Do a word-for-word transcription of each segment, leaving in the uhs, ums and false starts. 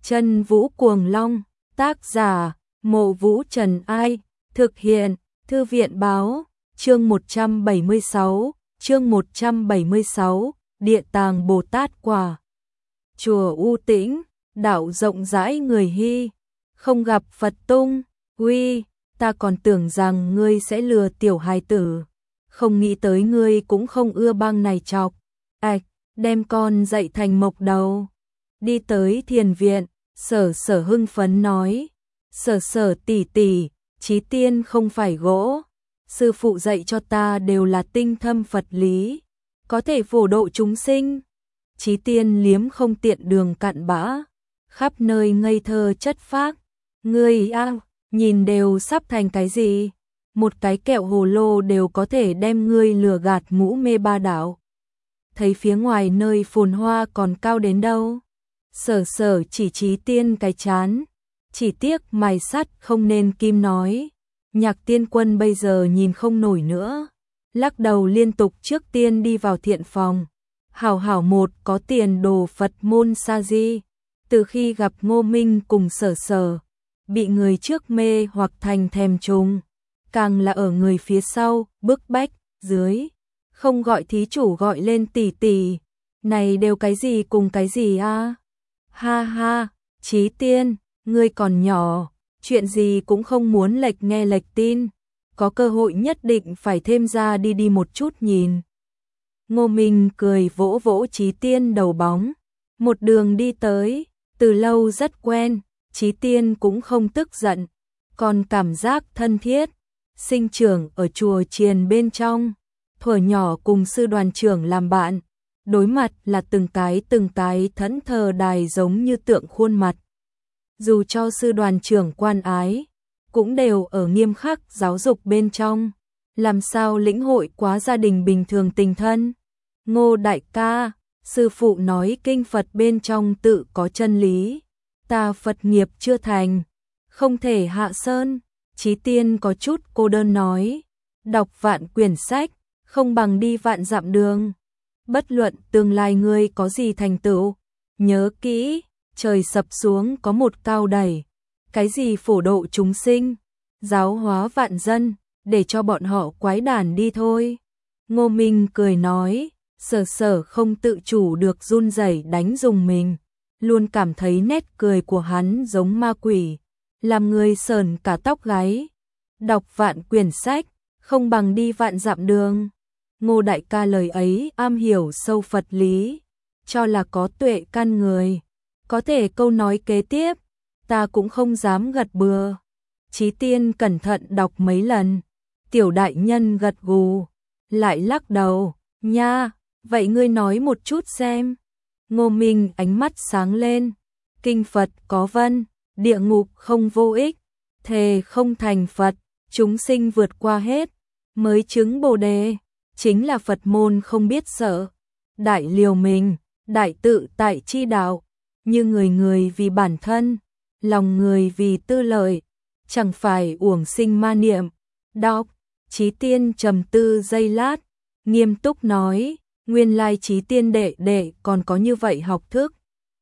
Chân Vũ Cuồng Long, tác giả, Mộ Vũ Trần Ai, thực hiện, Thư viện Báo, chương một trăm bảy mươi sáu, chương một trăm bảy mươi sáu, Địa tàng Bồ Tát Quả. Chùa U Tĩnh, đạo rộng rãi người Hy, không gặp Phật tung, uy, ta còn tưởng rằng ngươi sẽ lừa tiểu hài tử, không nghĩ tới ngươi cũng không ưa bang này chọc, ạch, đem con dạy thành mộc đầu. Đi tới thiền viện, Sở Sở hưng phấn nói, Sở Sở tỷ tỷ, Chí Tiên không phải gỗ, sư phụ dạy cho ta đều là tinh thâm Phật lý, có thể phổ độ chúng sinh. Chí Tiên liếm không tiện đường cặn bã, khắp nơi ngây thơ chất phác, ngươi a, nhìn đều sắp thành cái gì, một cái kẹo hồ lô đều có thể đem ngươi lừa gạt ngũ mê ba đảo. Thấy phía ngoài nơi phồn hoa còn cao đến đâu. Sở Sở chỉ Chí Tiên cái chán, chỉ tiếc mài sắt không nên kim nói. Nhạc Tiên Quân bây giờ nhìn không nổi nữa, lắc đầu liên tục trước tiên đi vào thiện phòng. Hảo hảo một có tiền đồ Phật môn sa di, từ khi gặp Ngô Minh cùng Sở Sở, bị người trước mê hoặc thành thèm trùng, càng là ở người phía sau bức bách dưới, không gọi thí chủ gọi lên tỷ tỷ, này đều cái gì cùng cái gì a? Ha ha, Chí Tiên, ngươi còn nhỏ, chuyện gì cũng không muốn lệch nghe lệch tin, có cơ hội nhất định phải thêm ra đi đi một chút nhìn. Ngô Minh cười vỗ vỗ Chí Tiên đầu bóng, một đường đi tới, từ lâu rất quen, Chí Tiên cũng không tức giận, còn cảm giác thân thiết, sinh trưởng ở chùa chiền bên trong, thuở nhỏ cùng sư đoàn trưởng làm bạn, đối mặt là từng cái từng cái thẫn thờ đài giống như tượng khuôn mặt. Dù cho sư đoàn trưởng quan ái, cũng đều ở nghiêm khắc giáo dục bên trong, làm sao lĩnh hội quá gia đình bình thường tình thân. Ngô đại ca, sư phụ nói kinh Phật bên trong tự có chân lý, ta Phật nghiệp chưa thành, không thể hạ sơn. Chí Tiên có chút cô đơn nói, đọc vạn quyển sách, không bằng đi vạn dặm đường. Bất luận tương lai ngươi có gì thành tựu, nhớ kỹ, trời sập xuống có một cao đẩy, cái gì phổ độ chúng sinh, giáo hóa vạn dân, để cho bọn họ quái đản đi thôi. Ngô Minh cười nói, Sở Sở không tự chủ được run rẩy đánh dùng mình, luôn cảm thấy nét cười của hắn giống ma quỷ, làm người sờn cả tóc gáy. Đọc vạn quyển sách, không bằng đi vạn dặm đường. Ngô đại ca lời ấy am hiểu sâu Phật lý, cho là có tuệ căn người, có thể câu nói kế tiếp, ta cũng không dám gật bừa. Chí Tiên cẩn thận đọc mấy lần, tiểu đại nhân gật gù, lại lắc đầu, nha, vậy ngươi nói một chút xem. Ngô Minh ánh mắt sáng lên, kinh Phật có vân, địa ngục không vô ích, thề không thành Phật, chúng sinh vượt qua hết, mới chứng Bồ Đề, chính là Phật môn không biết sợ, đại liều mình, đại tự tại chi đạo, như người người vì bản thân, lòng người vì tư lợi, chẳng phải uổng sinh ma niệm. Đọc, Chí Tiên trầm tư giây lát, nghiêm túc nói, nguyên lai Chí Tiên đệ đệ còn có như vậy học thức.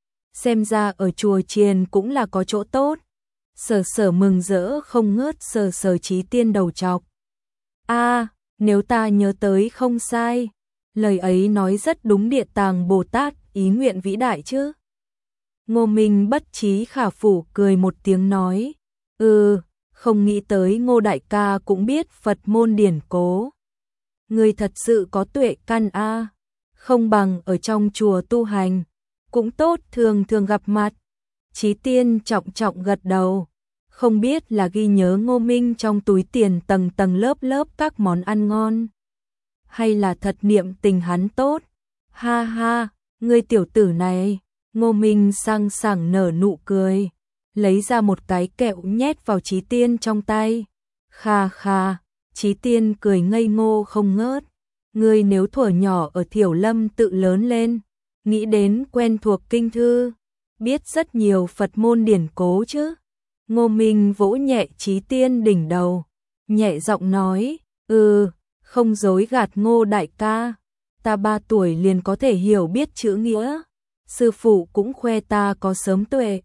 Xem ra ở chùa chiền cũng là có chỗ tốt. Sở Sở mừng rỡ không ngớt sờ sờ Chí Tiên đầu chọc. A, nếu ta nhớ tới không sai, lời ấy nói rất đúng Địa tàng Bồ Tát ý nguyện vĩ đại chứ. Ngô Minh bất trí khả phủ cười một tiếng nói, ừ, không nghĩ tới Ngô đại ca cũng biết Phật môn điển cố. Người thật sự có tuệ căn a, không bằng ở trong chùa tu hành, cũng tốt thường thường gặp mặt. Chí Tiên trọng trọng gật đầu, không biết là ghi nhớ Ngô Minh trong túi tiền tầng tầng lớp lớp các món ăn ngon, hay là thật niệm tình hắn tốt. Ha ha, ngươi tiểu tử này. Ngô Minh sang sảng nở nụ cười, lấy ra một cái kẹo nhét vào Chí Tiên trong tay. Kha kha, Chí Tiên cười ngây ngô không ngớt. Ngươi nếu thuở nhỏ ở Thiểu Lâm tự lớn lên, nghĩ đến quen thuộc kinh thư, biết rất nhiều Phật môn điển cố chứ. Ngô Minh vỗ nhẹ Chí Tiên đỉnh đầu, nhẹ giọng nói, ừ, không dối gạt Ngô đại ca, ta ba tuổi liền có thể hiểu biết chữ nghĩa. Sư phụ cũng khoe ta có sớm tuệ,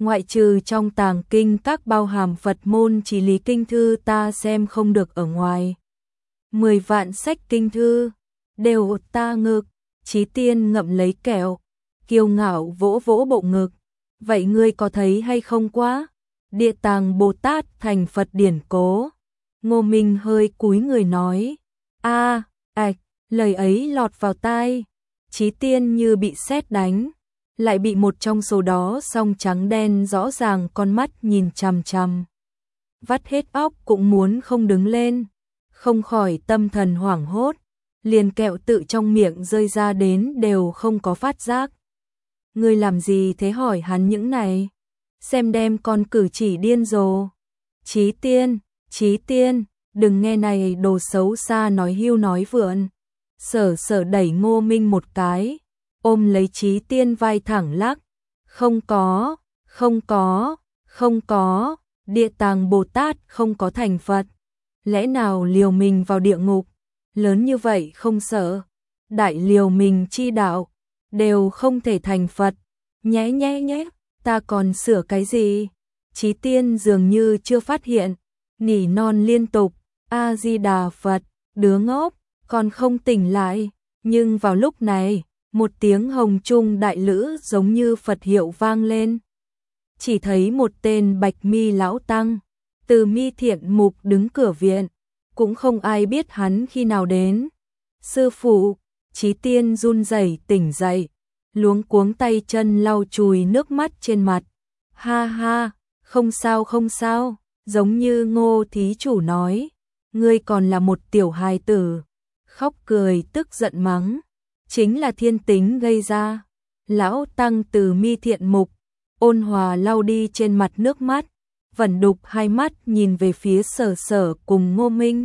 ngoại trừ trong tàng kinh các bao hàm Phật môn chỉ lý kinh thư ta xem không được ở ngoài. Mười vạn sách kinh thư, đều ta ngực, Chí Tiên ngậm lấy kẹo, kiêu ngạo vỗ vỗ bộ ngực. Vậy ngươi có thấy hay không quá? Địa Tàng Bồ Tát thành Phật điển cố. Ngô Minh hơi cúi người nói. A, ạch, lời ấy lọt vào tai. Chí Tiên như bị sét đánh, lại bị một trong số đó song trắng đen rõ ràng con mắt nhìn chằm chằm. Vắt hết óc cũng muốn không đứng lên, không khỏi tâm thần hoảng hốt, liền kẹo tự trong miệng rơi ra đến đều không có phát giác. Ngươi làm gì thế, hỏi hắn những này, xem đem con cử chỉ điên rồ. Chí Tiên, Chí Tiên, đừng nghe này đồ xấu xa nói hưu nói vượn. Sở Sở đẩy Ngô Minh một cái, ôm lấy Chí Tiên vai thẳng lắc. Không có, không có, không có, Địa Tàng Bồ Tát không có thành Phật. Lẽ nào liều mình vào địa ngục, lớn như vậy không sợ, đại liều mình chi đạo, đều không thể thành Phật. Nhé nhé nhé, ta còn sửa cái gì? Chí Tiên dường như chưa phát hiện, nỉ non liên tục, A-di-đà Phật, đứa ngốc, còn không tỉnh lại. Nhưng vào lúc này, một tiếng hồng trung đại lữ giống như Phật hiệu vang lên. Chỉ thấy một tên bạch mi lão tăng, từ mi thiện mục đứng cửa viện, cũng không ai biết hắn khi nào đến. Sư phụ, Chí Tiên run rẩy tỉnh dậy, luống cuống tay chân lau chùi nước mắt trên mặt. Ha ha, không sao không sao, giống như Ngô thí chủ nói, ngươi còn là một tiểu hài tử. Khóc cười tức giận mắng, chính là thiên tính gây ra. Lão tăng từ mi thiện mục, ôn hòa lau đi trên mặt nước mắt, vẩn đục hai mắt nhìn về phía Sở Sở cùng Ngô Minh.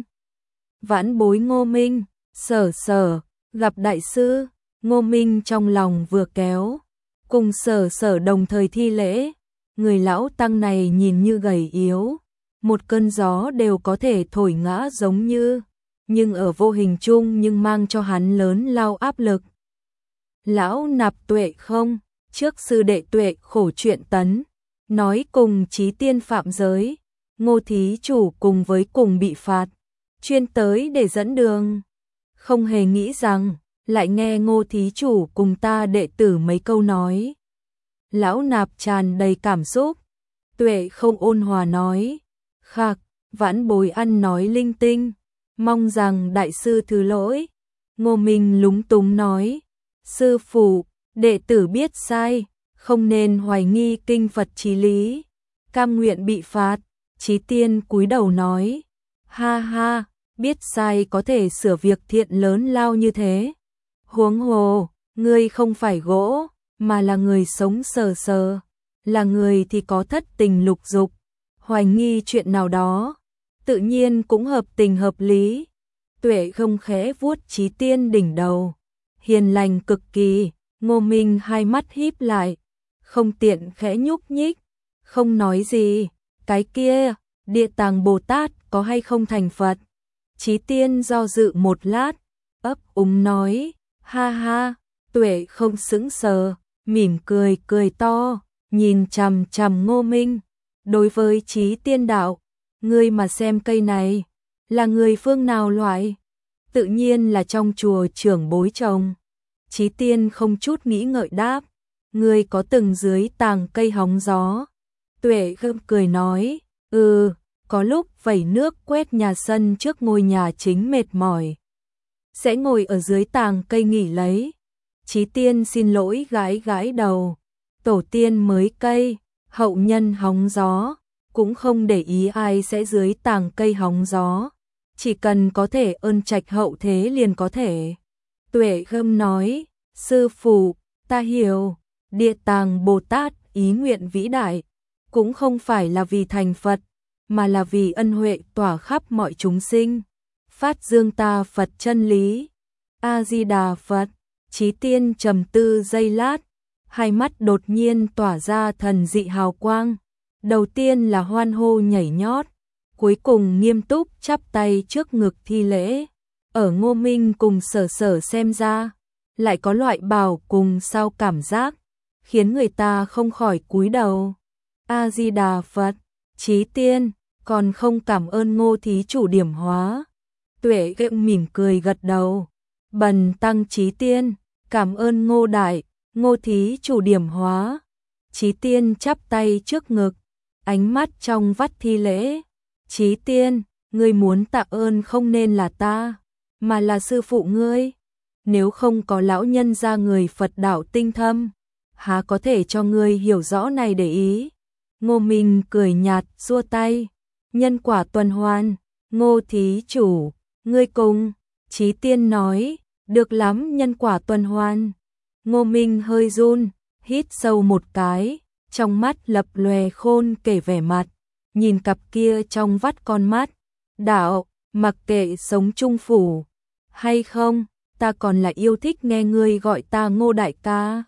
Vãn bối Ngô Minh, Sở Sở, gặp đại sư. Ngô Minh trong lòng vừa kéo, cùng Sở Sở đồng thời thi lễ. Người lão tăng này nhìn như gầy yếu, một cơn gió đều có thể thổi ngã giống như, nhưng ở vô hình chung nhưng mang cho hắn lớn lao áp lực. Lão nạp tuệ không, trước sư đệ tuệ khổ chuyện tấn, nói cùng Chí Tiên phạm giới, Ngô thí chủ cùng với cùng bị phạt, chuyên tới để dẫn đường. Không hề nghĩ rằng, lại nghe Ngô thí chủ cùng ta đệ tử mấy câu nói. Lão nạp tràn đầy cảm xúc, tuệ không ôn hòa nói, khạc, vãn bối ăn nói linh tinh, mong rằng đại sư thứ lỗi. Ngô Minh lúng túng nói, sư phụ, đệ tử biết sai, không nên hoài nghi kinh Phật chí lý, cam nguyện bị phạt. Chí Tiên cúi đầu nói, ha ha, biết sai có thể sửa việc thiện lớn lao như thế. Huống hồ, ngươi không phải gỗ, mà là người sống sờ sờ, là người thì có thất tình lục dục, hoài nghi chuyện nào đó, tự nhiên cũng hợp tình hợp lý. Tuệ không khẽ vuốt Chí Tiên đỉnh đầu, hiền lành cực kỳ. Ngô Minh hai mắt híp lại, không tiện khẽ nhúc nhích, không nói gì. Cái kia, Địa Tàng Bồ Tát có hay không thành Phật? Chí Tiên do dự một lát, ấp úng nói, ha ha. Tuệ không sững sờ, mỉm cười cười to, nhìn chằm chằm Ngô Minh. Đối với Chí Tiên đạo, ngươi mà xem cây này, là người phương nào loại? Tự nhiên là trong chùa trưởng bối trồng. Chí Tiên không chút nghĩ ngợi đáp, ngươi có từng dưới tàng cây hóng gió? Tuệ gượng cười nói, ừ, có lúc vẩy nước quét nhà sân trước ngôi nhà chính mệt mỏi, sẽ ngồi ở dưới tàng cây nghỉ lấy. Chí Tiên xin lỗi gãi gãi đầu, tổ tiên mới cây, hậu nhân hóng gió, cũng không để ý ai sẽ dưới tàng cây hóng gió, chỉ cần có thể ơn trạch hậu thế liền có thể. Tuệ gâm nói, sư phụ, ta hiểu, Địa Tàng Bồ Tát ý nguyện vĩ đại, cũng không phải là vì thành Phật, mà là vì ân huệ tỏa khắp mọi chúng sinh, phát dương ta Phật chân lý. A-di-đà Phật. Chí Tiên trầm tư giây lát, hai mắt đột nhiên tỏa ra thần dị hào quang. Đầu tiên là hoan hô nhảy nhót, cuối cùng nghiêm túc chắp tay trước ngực thi lễ. Ở Ngô Minh cùng Sở Sở xem ra, lại có loại bảo cùng sao cảm giác, khiến người ta không khỏi cúi đầu. A-di-đà Phật, Chí Tiên, còn không cảm ơn Ngô thí chủ điểm hóa. Tuệ Gượng mỉm cười gật đầu. Bần tăng Chí Tiên, cảm ơn Ngô đại, Ngô thí chủ điểm hóa. Chí Tiên chắp tay trước ngực, ánh mắt trong vắt thi lễ. Chí Tiên, ngươi muốn tạ ơn không nên là ta, mà là sư phụ ngươi. Nếu không có lão nhân gia người Phật đạo tinh thâm, há có thể cho ngươi hiểu rõ này để ý. Ngô Minh cười nhạt xua tay. Nhân quả tuần hoàn, Ngô thí chủ, ngươi cùng. Chí Tiên nói, được lắm, nhân quả tuần hoàn. Ngô Minh hơi run, hít sâu một cái, trong mắt lập lòe khôn kể vẻ mặt, nhìn cặp kia trong vắt con mắt. Đạo, mặc kệ sống chung phủ hay không, ta còn là yêu thích nghe ngươi gọi ta Ngô đại ca.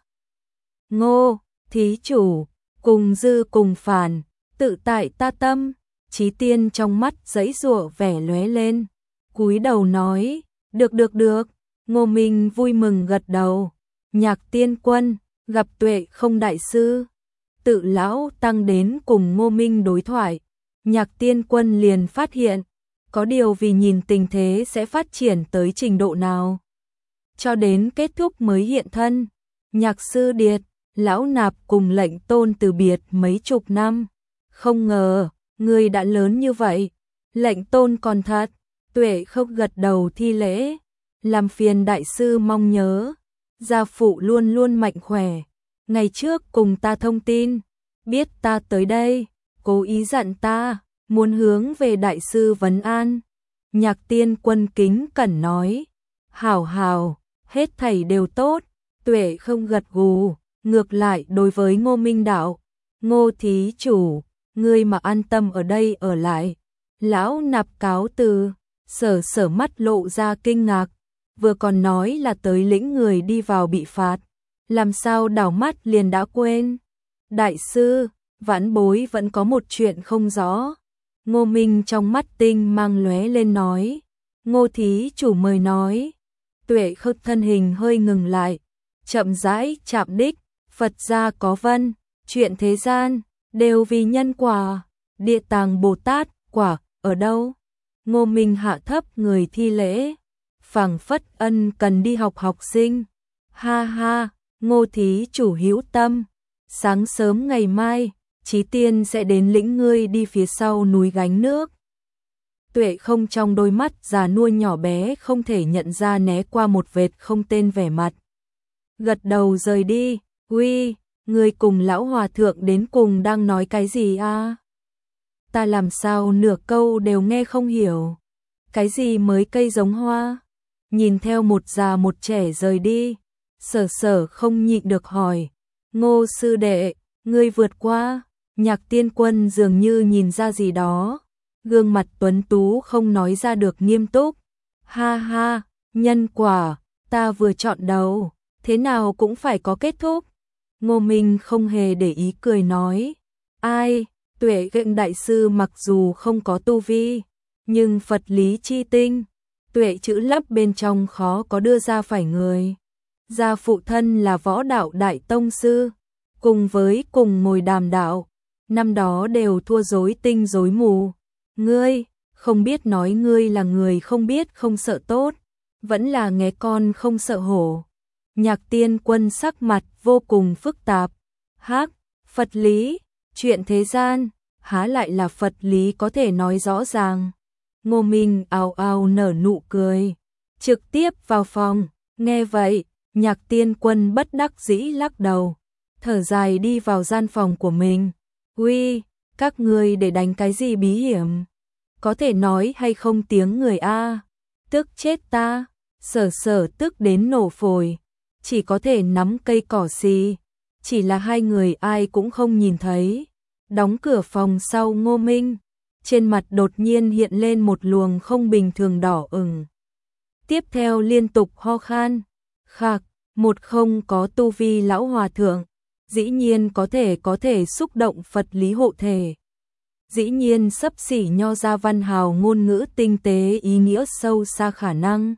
Ngô, thí chủ, cùng dư cùng phản, tự tại ta tâm. Chí Tiên trong mắt giãy giụa vẻ lóe lên, cúi đầu nói, được được được. Ngô Minh vui mừng gật đầu. Nhạc Tiên Quân, gặp Tuệ không đại sư. Tự lão tăng đến cùng Ngô Minh đối thoại, Nhạc Tiên Quân liền phát hiện, có điều vì nhìn tình thế sẽ phát triển tới trình độ nào, cho đến kết thúc mới hiện thân. Nhạc sư điệt, lão nạp cùng lệnh tôn từ biệt mấy chục năm, không ngờ người đã lớn như vậy. Lệnh tôn còn thật. Tuệ không gật đầu thi lễ, làm phiền đại sư mong nhớ. Gia phụ luôn luôn mạnh khỏe, ngày trước cùng ta thông tin, biết ta tới đây, cố ý dặn ta, muốn hướng về đại sư vấn an. Nhạc Tiên Quân kính cẩn nói, hảo hảo, hết thảy đều tốt. Tuệ không gật gù, ngược lại đối với Ngô Minh đạo, Ngô thí chủ, ngươi mà an tâm ở đây ở lại. Lão nạp cáo từ. Sở Sở mắt lộ ra kinh ngạc, vừa còn nói là tới lĩnh người đi vào bị phạt, làm sao đảo mắt liền đã quên. Đại sư, vãn bối vẫn có một chuyện không rõ. Ngô Minh trong mắt tinh mang lóe lên nói, Ngô thí chủ mời nói. Tuệ khớp thân hình hơi ngừng lại, chậm rãi chạm đích, Phật gia có vân, chuyện thế gian đều vì nhân quả. Địa Tàng Bồ Tát quả ở đâu? Ngô Minh hạ thấp người thi lễ, phảng phất ân cần đi học học sinh. Ha ha, Ngô thí chủ hữu tâm, sáng sớm ngày mai, Chí Tiên sẽ đến lĩnh ngươi đi phía sau núi gánh nước. Tuệ không trong đôi mắt già nua nhỏ bé không thể nhận ra né qua một vệt không tên vẻ mặt. Gật đầu rời đi. Uy, ngươi cùng lão hòa thượng đến cùng đang nói cái gì a? Ta làm sao nửa câu đều nghe không hiểu. Cái gì mới cây giống hoa? Nhìn theo một già một trẻ rời đi, Sở Sở không nhịn được hỏi, Ngô sư đệ, ngươi vượt qua. Nhạc Tiên Quân dường như nhìn ra gì đó, gương mặt tuấn tú không nói ra được nghiêm túc. Ha ha, nhân quả, ta vừa chọn đầu, thế nào cũng phải có kết thúc. Ngô Minh không hề để ý cười nói, ai, Tuệ Gượng đại sư mặc dù không có tu vi, nhưng Phật lý chi tinh, tuệ chữ lấp bên trong khó có đưa ra phải người. Gia phụ thân là võ đạo đại tông sư, cùng với cùng ngồi đàm đạo, năm đó đều thua rối tinh rối mù. Ngươi, không biết nói ngươi là người không biết không sợ tốt, vẫn là nghe con không sợ hổ. Nhạc Tiên Quân sắc mặt vô cùng phức tạp. Hắc, Phật lý, chuyện thế gian, há lại là Phật lý có thể nói rõ ràng. Ngô Minh ào ào nở nụ cười, trực tiếp vào phòng. Nghe vậy, Nhạc Tiên Quân bất đắc dĩ lắc đầu, thở dài đi vào gian phòng của mình. Uy, các ngươi để đánh cái gì bí hiểm? Có thể nói hay không tiếng người a? Tức chết ta. Sở Sở tức đến nổ phổi, chỉ có thể nắm cây cỏ xì. Chỉ là hai người ai cũng không nhìn thấy. Đóng cửa phòng sau Ngô Minh, trên mặt đột nhiên hiện lên một luồng không bình thường đỏ ửng. Tiếp theo liên tục ho khan. Khạc, một không có tu vi lão hòa thượng, dĩ nhiên có thể có thể xúc động Phật lý hộ thể. Dĩ nhiên xấp xỉ nho gia văn hào ngôn ngữ tinh tế ý nghĩa sâu xa khả năng.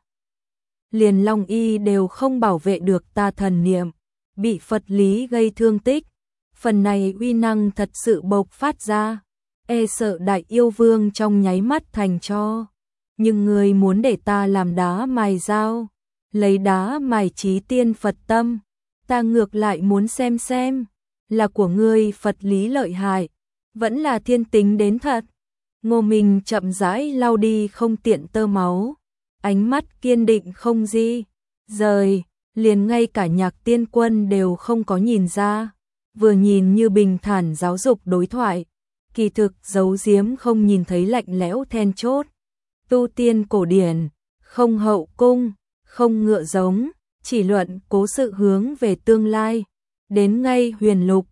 Liền Long Y đều không bảo vệ được ta thần niệm, bị Phật lý gây thương tích. phần này uy năng thật sự bộc phát ra, e sợ đại yêu vương trong nháy mắt thành tro. Nhưng ngươi muốn để ta làm đá mài dao, lấy đá mài trí tiên Phật tâm, ta ngược lại muốn xem xem, là của ngươi Phật lý lợi hại, vẫn là thiên tính đến thật. Ngô Minh chậm rãi lau đi không tiện tơ máu, ánh mắt kiên định không di rời, liền ngay cả Nhạc Tiên Quân đều không có nhìn ra, vừa nhìn như bình thản giáo dục đối thoại, kỳ thực giấu giếm không nhìn thấy lạnh lẽo then chốt. Tu tiên cổ điển, không hậu cung, không ngựa giống, chỉ luận cố sự hướng về tương lai, đến ngay huyền lục,